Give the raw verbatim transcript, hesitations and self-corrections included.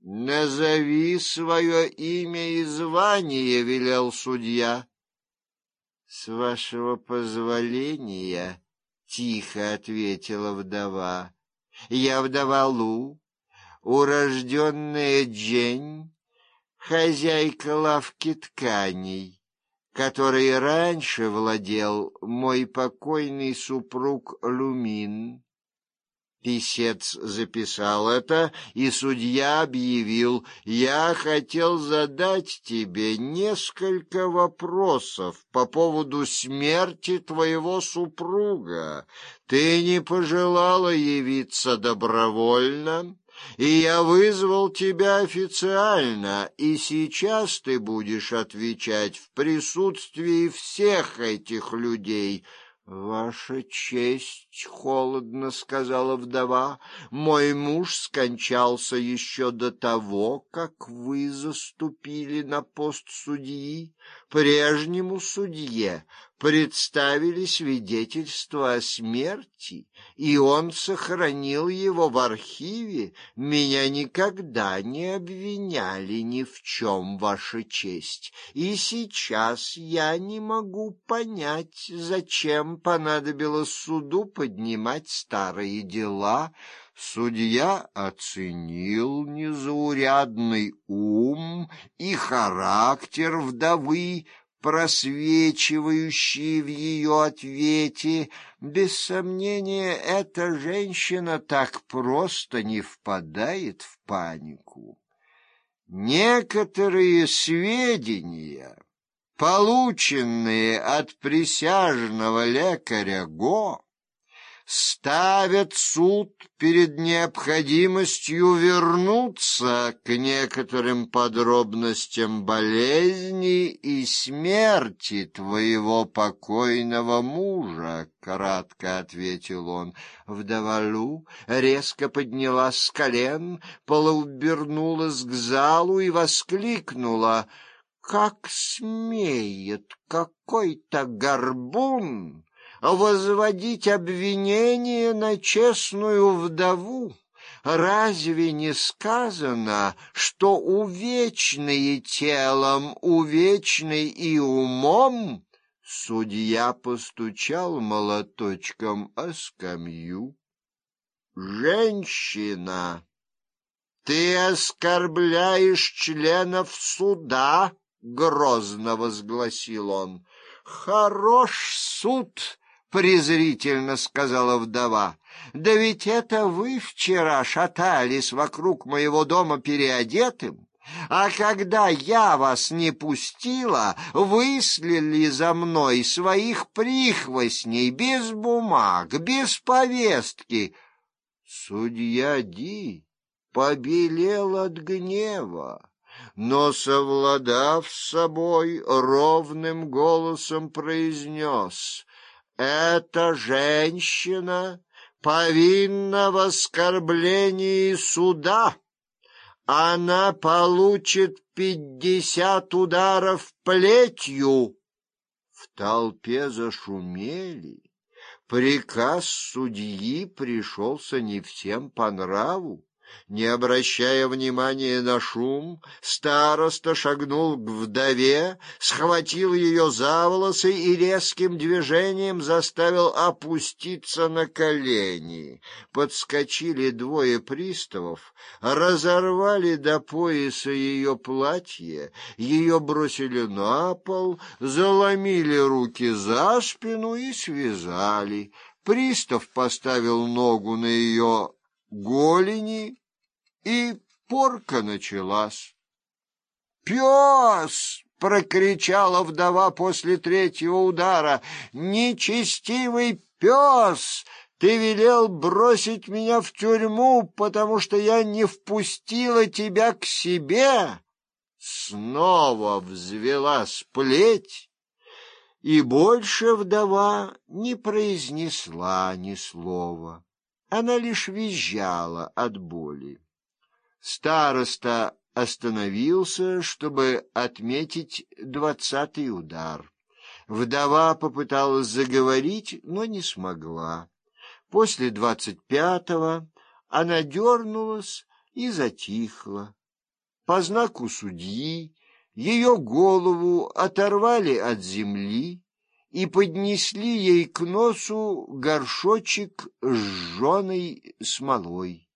«Назови свое имя и звание», — велел судья. «С вашего позволения», — тихо ответила вдова, — «я вдова Лу, урожденная Джень, хозяйка лавки тканей, которой раньше владел мой покойный супруг Люмин». Писец записал это, и судья объявил: «Я хотел задать тебе несколько вопросов по поводу смерти твоего супруга. Ты не пожелала явиться добровольно, и я вызвал тебя официально, и сейчас ты будешь отвечать в присутствии всех этих людей». «Ваша честь», — холодно сказала вдова, — «мой муж скончался еще до того, как вы заступили на пост судьи. Прежнему судье представили свидетельство о смерти, и он сохранил его в архиве. Меня никогда не обвиняли ни в чем, ваша честь, и сейчас я не могу понять, зачем понадобилось суду поднимать старые дела». Судья оценил незаурядный ум и характер вдовы, просвечивающие в ее ответе. Без сомнения, эта женщина так просто не впадает в панику. Некоторые сведения, полученные от присяжного лекаря Го, ставят суд перед необходимостью вернуться к некоторым подробностям болезни и смерти твоего покойного мужа, — кратко ответил он. Вдова Лу резко поднялась с колен, полуобернулась к залу и воскликнула: «Как смеет какой-то горбун возводить обвинение на честную вдову? Разве не сказано, что увечные телом, увечный и умом?» Судья постучал молоточком о скамью. «Женщина, ты оскорбляешь членов суда!» — грозно возгласил он. «Хорош суд!» — презрительно сказала вдова. «Да ведь это вы вчера шатались вокруг моего дома переодетым, а когда я вас не пустила, выслали за мной своих прихвостней без бумаг, без повестки». Судья Ди побелел от гнева, но, совладав с собой, ровным голосом произнес: «Эта женщина повинна в оскорблении суда. Она получит пятьдесят ударов плетью». В толпе зашумели. Приказ судьи пришелся не всем по нраву. Не обращая внимания на шум, староста шагнул к вдове, схватил ее за волосы и резким движением заставил опуститься на колени. Подскочили двое приставов, разорвали до пояса ее платье, ее бросили на пол, заломили руки за спину и связали. Пристав поставил ногу на ее голени, и порка началась. «Пес!» — прокричала вдова после третьего удара. «Нечестивый пес! Ты велел бросить меня в тюрьму, потому что я не впустила тебя к себе!» Снова взвелась плеть, и больше вдова не произнесла ни слова. Она лишь визжала от боли. Староста остановился, чтобы отметить двадцатый удар. Вдова попыталась заговорить, но не смогла. После двадцать пятого она дернулась и затихла. по знаку судьи ее голову оторвали от земли и поднесли ей к носу горшочек с жженой смолой.